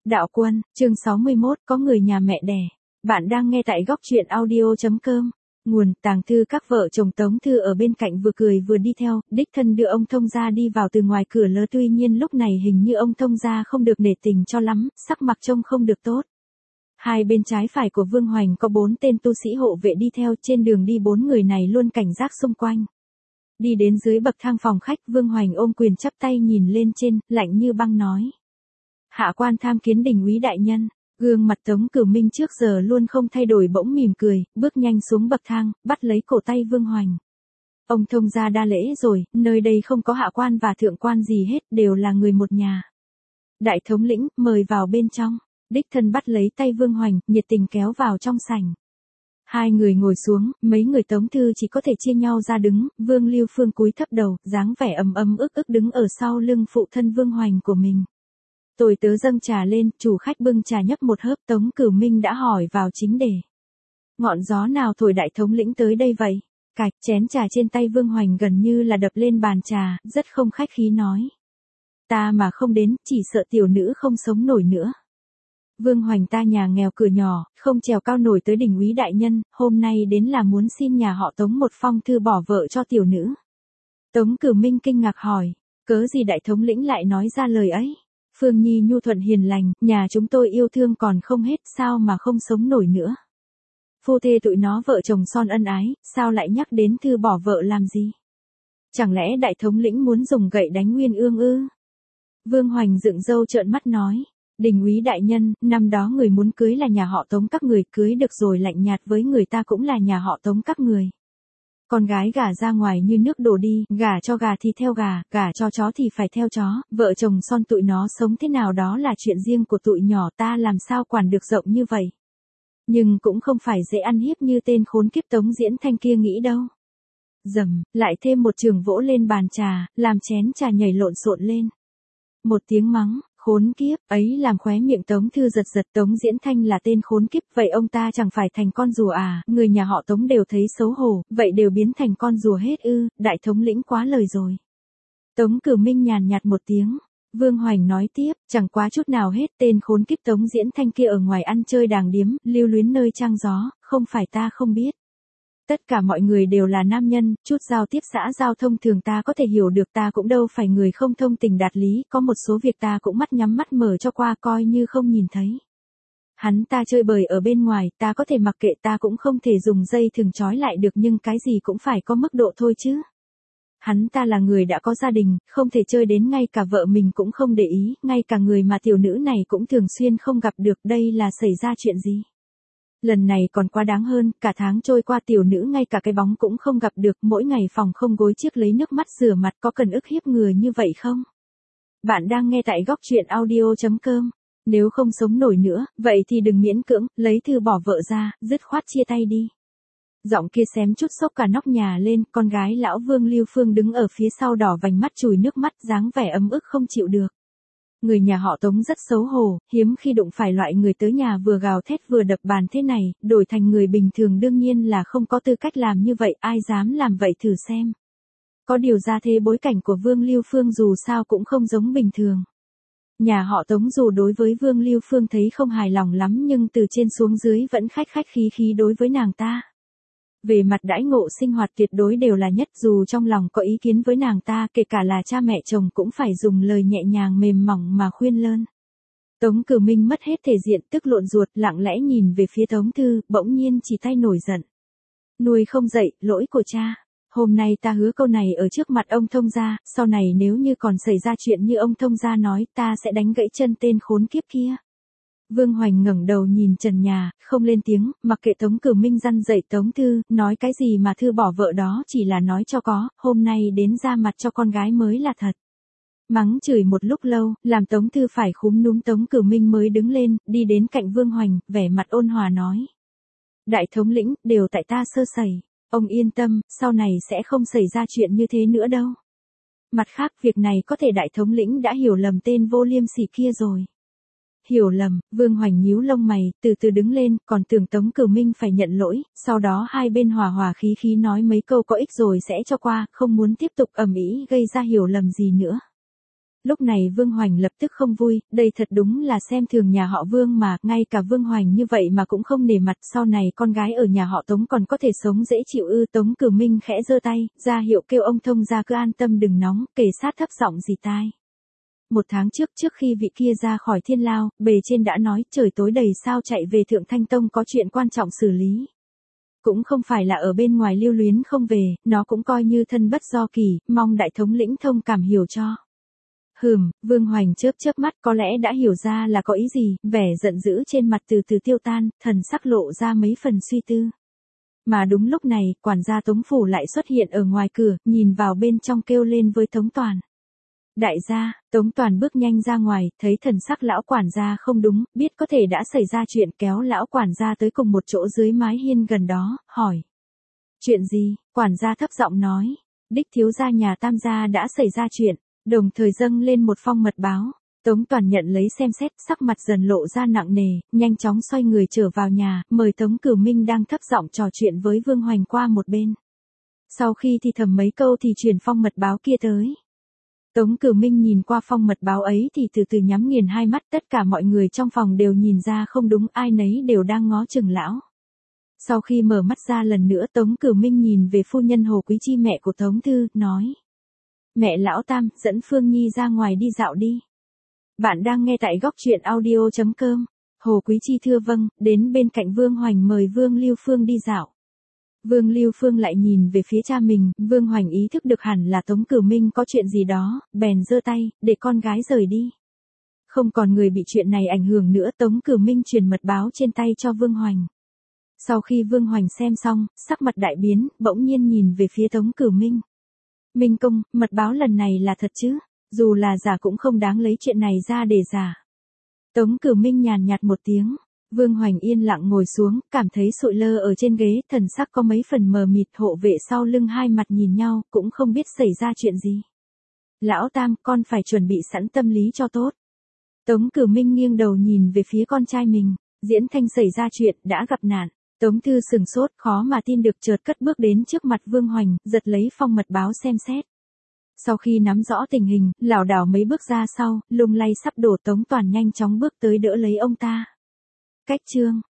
Đạo Quân, chương 61, có người nhà mẹ đẻ. Bạn đang nghe tại góc truyện audio.com. Nguồn tàng thư. Các vợ chồng Tống Thư ở bên cạnh vừa cười vừa đi theo, đích thân đưa ông thông gia đi vào từ ngoài cửa lớn. Tuy nhiên lúc này hình như ông thông gia không được nể tình cho lắm, sắc mặt trông không được tốt. Hai bên trái phải của Vương Hoành có 4 tên tu sĩ hộ vệ đi theo, trên đường đi 4 người này luôn cảnh giác xung quanh. Đi đến dưới bậc thang phòng khách, Vương Hoành ôm quyền chắp tay nhìn lên trên, lạnh như băng nói: Hạ quan tham kiến đình úy đại nhân. Gương mặt Tống Cửu Minh trước giờ luôn không thay đổi bỗng mỉm cười, bước nhanh xuống bậc thang, bắt lấy cổ tay Vương Hoành. Ông thông gia đa lễ rồi, nơi đây không có hạ quan và thượng quan gì hết, đều là người một nhà. Đại thống lĩnh, mời vào bên trong. Đích thân bắt lấy tay Vương Hoành, nhiệt tình kéo vào trong sảnh. Hai người ngồi xuống, mấy người Tống Thư chỉ có thể chia nhau ra đứng, Vương Lưu Phương cúi thấp đầu, dáng vẻ ấm ức đứng ở sau lưng phụ thân Vương Hoành của mình. Tôi tớ dâng trà lên, chủ khách bưng trà nhấp một hớp. Tống Cửu Minh đã hỏi vào chính đề. Ngọn gió nào thổi đại thống lĩnh tới đây vậy? Cạch, chén trà trên tay Vương Hoành gần như là đập lên bàn trà, rất không khách khí nói. Ta mà không đến, chỉ sợ tiểu nữ không sống nổi nữa. Vương Hoành ta nhà nghèo cửa nhỏ, không trèo cao nổi tới đình úy đại nhân, hôm nay đến là muốn xin nhà họ Tống một phong thư bỏ vợ cho tiểu nữ. Tống Cửu Minh kinh ngạc hỏi, cớ gì đại thống lĩnh lại nói ra lời ấy? Phương Nhi nhu thuận hiền lành, nhà chúng tôi yêu thương còn không hết, sao mà không sống nổi nữa. Phu thê tụi nó vợ chồng son ân ái, sao lại nhắc đến thư bỏ vợ làm gì? Chẳng lẽ đại thống lĩnh muốn dùng gậy đánh Nguyên Ương ư? Vương Hoành dựng râu trợn mắt nói, đình úy đại nhân, năm đó người muốn cưới là nhà họ Tống các người, cưới được rồi lạnh nhạt với người ta cũng là nhà họ Tống các người. Con gái gả ra ngoài như nước đổ đi, gả cho gà thì theo gà, gả cho chó thì phải theo chó, vợ chồng son tụi nó sống thế nào đó là chuyện riêng của tụi nhỏ, ta làm sao quản được rộng như vậy. Nhưng cũng không phải dễ ăn hiếp như tên khốn kiếp Tống Diễn Thanh kia nghĩ đâu. Dầm, lại thêm một trường vỗ lên bàn trà, làm chén trà nhảy lộn xộn lên. Một tiếng mắng, khốn kiếp, ấy làm khóe miệng Tống Thư giật giật. Tống Diễn Thanh là tên khốn kiếp, vậy ông ta chẳng phải thành con rùa à? Người nhà họ Tống đều thấy xấu hổ, vậy đều biến thành con rùa hết ư? Đại thống lĩnh quá lời rồi. Tống Cửu Minh nhàn nhạt một tiếng. Vương Hoành nói tiếp, chẳng quá chút nào hết, tên khốn kiếp Tống Diễn Thanh kia ở ngoài ăn chơi đàng điếm, lưu luyến nơi trăng gió, không phải ta không biết. Tất cả mọi người đều là nam nhân, chút giao tiếp xã giao thông thường ta có thể hiểu được, ta cũng đâu phải người không thông tình đạt lý, có một số việc ta cũng mắt nhắm mắt mở cho qua coi như không nhìn thấy. Hắn ta chơi bời ở bên ngoài, ta có thể mặc kệ, ta cũng không thể dùng dây thừng trói lại được, nhưng cái gì cũng phải có mức độ thôi chứ. Hắn ta là người đã có gia đình, không thể chơi đến ngay cả vợ mình cũng không để ý, ngay cả người mà tiểu nữ này cũng thường xuyên không gặp được, đây là xảy ra chuyện gì? Lần này còn quá đáng hơn, cả tháng trôi qua tiểu nữ ngay cả cái bóng cũng không gặp được, mỗi ngày phòng không gối chiếc lấy nước mắt rửa mặt, có cần ức hiếp người như vậy không? Bạn đang nghe tại góc truyện audio.com. Nếu không sống nổi nữa, vậy thì đừng miễn cưỡng, lấy thư bỏ vợ ra, dứt khoát chia tay đi. Giọng kia xém chút sốc cả nóc nhà lên, con gái lão Vương Lưu Phương đứng ở phía sau đỏ vành mắt chùi nước mắt, dáng vẻ ấm ức không chịu được. Người nhà họ Tống rất xấu hổ, hiếm khi đụng phải loại người tới nhà vừa gào thét vừa đập bàn thế này, đổi thành người bình thường đương nhiên là không có tư cách làm như vậy, ai dám làm vậy thử xem. Có điều ra thế bối cảnh của Vương Lưu Phương dù sao cũng không giống bình thường. Nhà họ Tống dù đối với Vương Lưu Phương thấy không hài lòng lắm nhưng từ trên xuống dưới vẫn khách khí đối với nàng ta. Về mặt đãi ngộ sinh hoạt tuyệt đối đều là nhất, dù trong lòng có ý kiến với nàng ta, kể cả là cha mẹ chồng cũng phải dùng lời nhẹ nhàng mềm mỏng mà khuyên lơn. Tống Cửu Minh mất hết thể diện, tức lộn ruột, lặng lẽ nhìn về phía Tống Thư, bỗng nhiên chỉ tay nổi giận. Nuôi không dậy, lỗi của cha. Hôm nay ta hứa câu này ở trước mặt ông thông gia, sau này nếu như còn xảy ra chuyện như ông thông gia nói, ta sẽ đánh gãy chân tên khốn kiếp kia. Vương Hoành ngẩng đầu nhìn trần nhà, không lên tiếng, mặc kệ Tống Cửu Minh răn dậy Tống Thư, nói cái gì mà thư bỏ vợ đó chỉ là nói cho có, hôm nay đến ra mặt cho con gái mới là thật. Mắng chửi một lúc lâu, làm Tống Thư phải khúm núm. Tống Cửu Minh mới đứng lên, đi đến cạnh Vương Hoành, vẻ mặt ôn hòa nói. Đại thống lĩnh, đều tại ta sơ sẩy, ông yên tâm, sau này sẽ không xảy ra chuyện như thế nữa đâu. Mặt khác, việc này có thể đại thống lĩnh đã hiểu lầm tên vô liêm sỉ kia rồi. Hiểu lầm, Vương Hoành nhíu lông mày, từ từ đứng lên, còn tưởng Tống Cửu Minh phải nhận lỗi, sau đó hai bên hòa khí nói mấy câu có ích rồi sẽ cho qua, không muốn tiếp tục ầm ĩ gây ra hiểu lầm gì nữa. Lúc này Vương Hoành lập tức không vui, đây thật đúng là xem thường nhà họ Vương mà, ngay cả Vương Hoành như vậy mà cũng không nể mặt, sau này con gái ở nhà họ Tống còn có thể sống dễ chịu ư? Tống Cửu Minh khẽ giơ tay, ra hiệu kêu ông thông gia cứ an tâm đừng nóng, kể sát thấp giọng dì tai. 1 tháng trước khi vị kia ra khỏi Thiên Lao, bề trên đã nói trời tối đầy sao chạy về Thượng Thanh Tông có chuyện quan trọng xử lý. Cũng không phải là ở bên ngoài lưu luyến không về, nó cũng coi như thân bất do kỳ, mong đại thống lĩnh thông cảm hiểu cho. Vương Hoành chớp mắt có lẽ đã hiểu ra là có ý gì, vẻ giận dữ trên mặt từ từ tiêu tan, thần sắc lộ ra mấy phần suy tư. Mà đúng lúc này, quản gia Tống Phủ lại xuất hiện ở ngoài cửa, nhìn vào bên trong kêu lên với Tống Toàn. Đại gia, Tống Toàn bước nhanh ra ngoài, thấy thần sắc lão quản gia không đúng, biết có thể đã xảy ra chuyện, kéo lão quản gia tới cùng một chỗ dưới mái hiên gần đó, hỏi. Chuyện gì? Quản gia thấp giọng nói. Đích thiếu gia nhà Tam gia đã xảy ra chuyện, đồng thời dâng lên một phong mật báo. Tống Toàn nhận lấy xem xét, sắc mặt dần lộ ra nặng nề, nhanh chóng xoay người trở vào nhà, mời Tống Cửu Minh đang thấp giọng trò chuyện với Vương Hoành qua một bên. Sau khi thì thầm mấy câu thì truyền phong mật báo kia tới. Tống Cửu Minh nhìn qua phong mật báo ấy thì từ từ nhắm nghiền hai mắt, tất cả mọi người trong phòng đều nhìn ra không đúng, ai nấy đều đang ngó chừng lão. Sau khi mở mắt ra lần nữa, Tống Cửu Minh nhìn về phu nhân Hồ Quý Chi mẹ của Tống Thư, nói. Mẹ lão Tam, dẫn Phương Nhi ra ngoài đi dạo đi. Bạn đang nghe tại góc truyện audio.com. Hồ Quý Chi thưa vâng, đến bên cạnh Vương Hoành mời Vương Lưu Phương đi dạo. Vương Lưu Phương lại nhìn về phía cha mình, Vương Hoành ý thức được hẳn là Tống Cửu Minh có chuyện gì đó, bèn giơ tay, để con gái rời đi. Không còn người bị chuyện này ảnh hưởng nữa, Tống Cửu Minh truyền mật báo trên tay cho Vương Hoành. Sau khi Vương Hoành xem xong, sắc mặt đại biến, bỗng nhiên nhìn về phía Tống Cửu Minh. Minh công, mật báo lần này là thật chứ? Dù là giả cũng không đáng lấy chuyện này ra để giả. Tống Cửu Minh nhàn nhạt một tiếng. Vương Hoành yên lặng ngồi xuống, cảm thấy sụi lơ ở trên ghế, thần sắc có mấy phần mờ mịt, hộ vệ sau lưng hai mặt nhìn nhau, cũng không biết xảy ra chuyện gì. Lão Tam, con phải chuẩn bị sẵn tâm lý cho tốt. Tống Cửu Minh nghiêng đầu nhìn về phía con trai mình, Diễn Thanh xảy ra chuyện, đã gặp nạn. Tống Thư sừng sốt, khó mà tin được, chợt cất bước đến trước mặt Vương Hoành, giật lấy phong mật báo xem xét. Sau khi nắm rõ tình hình, lảo đảo mấy bước ra sau, lung lay sắp đổ, Tống Toàn nhanh chóng bước tới đỡ lấy ông ta. Cách chương